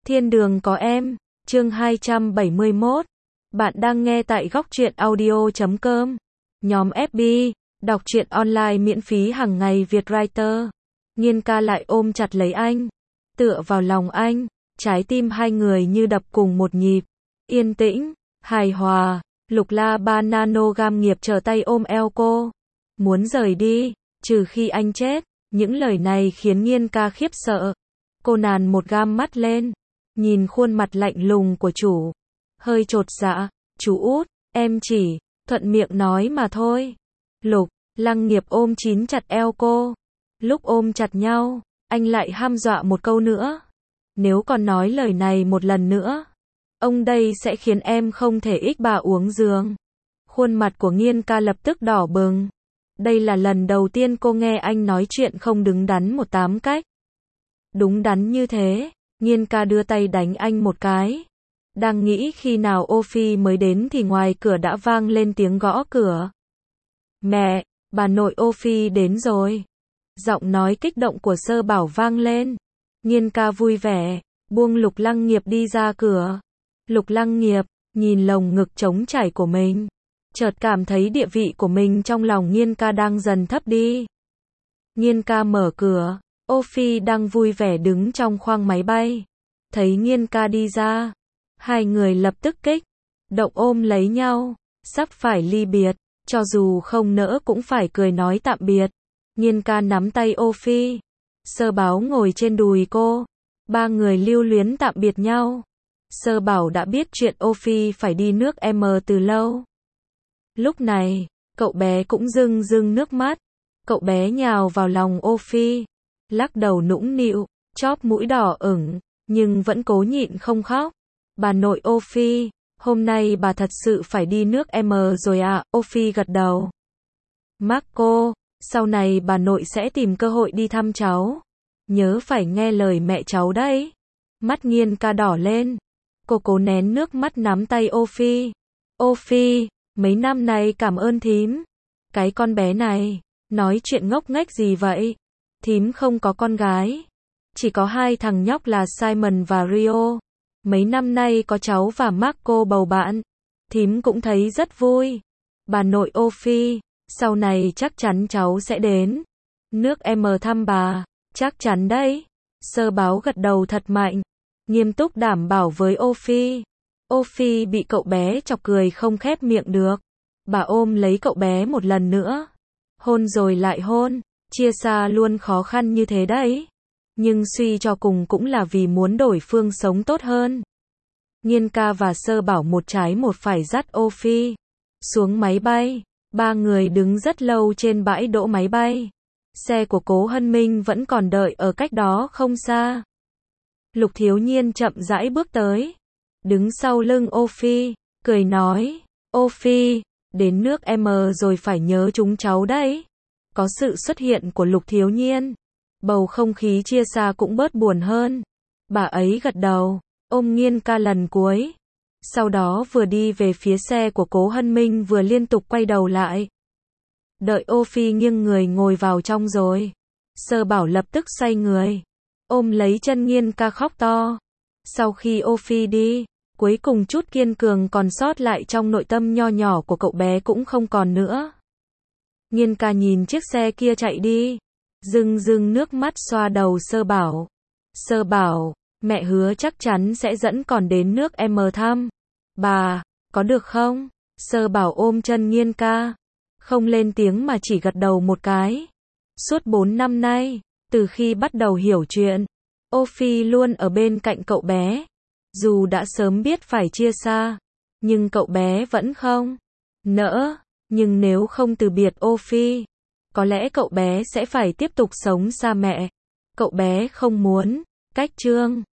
Thiên đường có em, chương 271. Bạn đang nghe tại góc truyện audio.com. Nhóm FB, đọc truyện online miễn phí hàng ngày Việt Writer. Nhiên ca lại ôm chặt lấy anh, tựa vào lòng anh, trái tim hai người như đập cùng một nhịp. Yên tĩnh, hài hòa, Lục La Ba Nanogram nghiệp trở tay ôm eo cô. Muốn rời đi, trừ khi anh chết. Những lời này khiến Nhiên ca khiếp sợ. Cô nàn một gam mắt lên, nhìn khuôn mặt lạnh lùng của chủ, hơi chột dạ. Chú út, em chỉ thuận miệng nói mà thôi. Lục Lăng nghiệp ôm chín chặt eo cô. Lúc ôm chặt nhau, anh lại hăm dọa một câu nữa. Nếu còn nói lời này một lần nữa, ông đây sẽ khiến em không thể ích bà uống giường. Khuôn mặt của Nhiên ca lập tức đỏ bừng. Đây là lần đầu tiên cô nghe anh nói chuyện không đứng đắn một tám cách. Đúng đắn như thế. Nhiên ca đưa tay đánh anh một cái. Đang nghĩ khi nào Ô Phi mới đến thì ngoài cửa đã vang lên tiếng gõ cửa. Mẹ, bà nội Ô Phi đến rồi. Giọng nói kích động của Sơ Bảo vang lên. Nhiên ca vui vẻ, buông Lục Lăng nghiệp đi ra cửa. Lục Lăng nghiệp, nhìn lồng ngực trống trải của mình. Chợt cảm thấy địa vị của mình trong lòng Nhiên ca đang dần thấp đi. Nhiên ca mở cửa, Ô Phi đang vui vẻ đứng trong khoang máy bay. Thấy Nhiên ca đi ra, hai người lập tức kích động ôm lấy nhau, sắp phải ly biệt, cho dù không nỡ cũng phải cười nói tạm biệt. Nhiên ca nắm tay Ô Phi, Sơ Bảo ngồi trên đùi cô, ba người lưu luyến tạm biệt nhau. Sơ Bảo đã biết chuyện Ô Phi phải đi nước M từ lâu. Lúc này, cậu bé cũng rưng rưng nước mắt. Cậu bé nhào vào lòng Ô Phi, lắc đầu nũng nịu, chóp mũi đỏ ửng, nhưng vẫn cố nhịn không khóc. Bà nội Ô Phi, hôm nay bà thật sự phải đi nước M rồi à? Ô Phi gật đầu. Marco, sau này bà nội sẽ tìm cơ hội đi thăm cháu. Nhớ phải nghe lời mẹ cháu đấy. Mắt Nhiên ca đỏ lên. Cô cố nén nước mắt nắm tay Ô Phi. Ô Phi, mấy năm nay cảm ơn thím. Cái con bé này, nói chuyện ngốc nghếch gì vậy? Thím không có con gái. Chỉ có hai thằng nhóc là Simon và Rio. Mấy năm nay có cháu và Marco bầu bạn. Thím cũng thấy rất vui. Bà nội Ô Phi, sau này chắc chắn cháu sẽ đến nước M thăm bà. Chắc chắn đấy. Sơ Báo gật đầu thật mạnh, nghiêm túc đảm bảo với Ô Phi. Ô Phi bị cậu bé chọc cười không khép miệng được. Bà ôm lấy cậu bé một lần nữa. Hôn rồi lại hôn. Chia xa luôn khó khăn như thế đấy. Nhưng suy cho cùng cũng là vì muốn đổi phương sống tốt hơn. Nhiên ca và Sơ Bảo một trái một phải dắt Ô Phi xuống máy bay. Ba người đứng rất lâu trên bãi đỗ máy bay. Xe của Cố Hân Minh vẫn còn đợi ở cách đó không xa. Lục Thiếu Nhiên chậm rãi bước tới, đứng sau lưng Ô Phi, cười nói, Ô Phi, đến nước M rồi phải nhớ chúng cháu đấy. Có sự xuất hiện của Lục Thiếu Nhiên, bầu không khí chia xa cũng bớt buồn hơn. Bà ấy gật đầu, ôm Nhiên ca lần cuối. Sau đó vừa đi về phía xe của Cố Hân Minh vừa liên tục quay đầu lại. Đợi Ô Phi nghiêng người ngồi vào trong rồi, Sơ Bảo lập tức xoay người, ôm lấy chân Nhiên ca khóc to. Sau khi Ô Phi đi, cuối cùng chút kiên cường còn sót lại trong nội tâm nho nhỏ của cậu bé cũng không còn nữa. Nhiên ca nhìn chiếc xe kia chạy đi, rưng rưng nước mắt xoa đầu Sơ Bảo. Sơ Bảo, mẹ hứa chắc chắn sẽ dẫn con đến nước M thăm bà, có được không? Sơ Bảo ôm chân Nhiên ca, không lên tiếng mà chỉ gật đầu một cái. Suốt 4 năm nay, từ khi bắt đầu hiểu chuyện, Ô Phi luôn ở bên cạnh cậu bé. Dù đã sớm biết phải chia xa, nhưng cậu bé vẫn không nỡ. Nhưng nếu không từ biệt Ô Phi, có lẽ cậu bé sẽ phải tiếp tục sống xa mẹ. Cậu bé không muốn cách Trương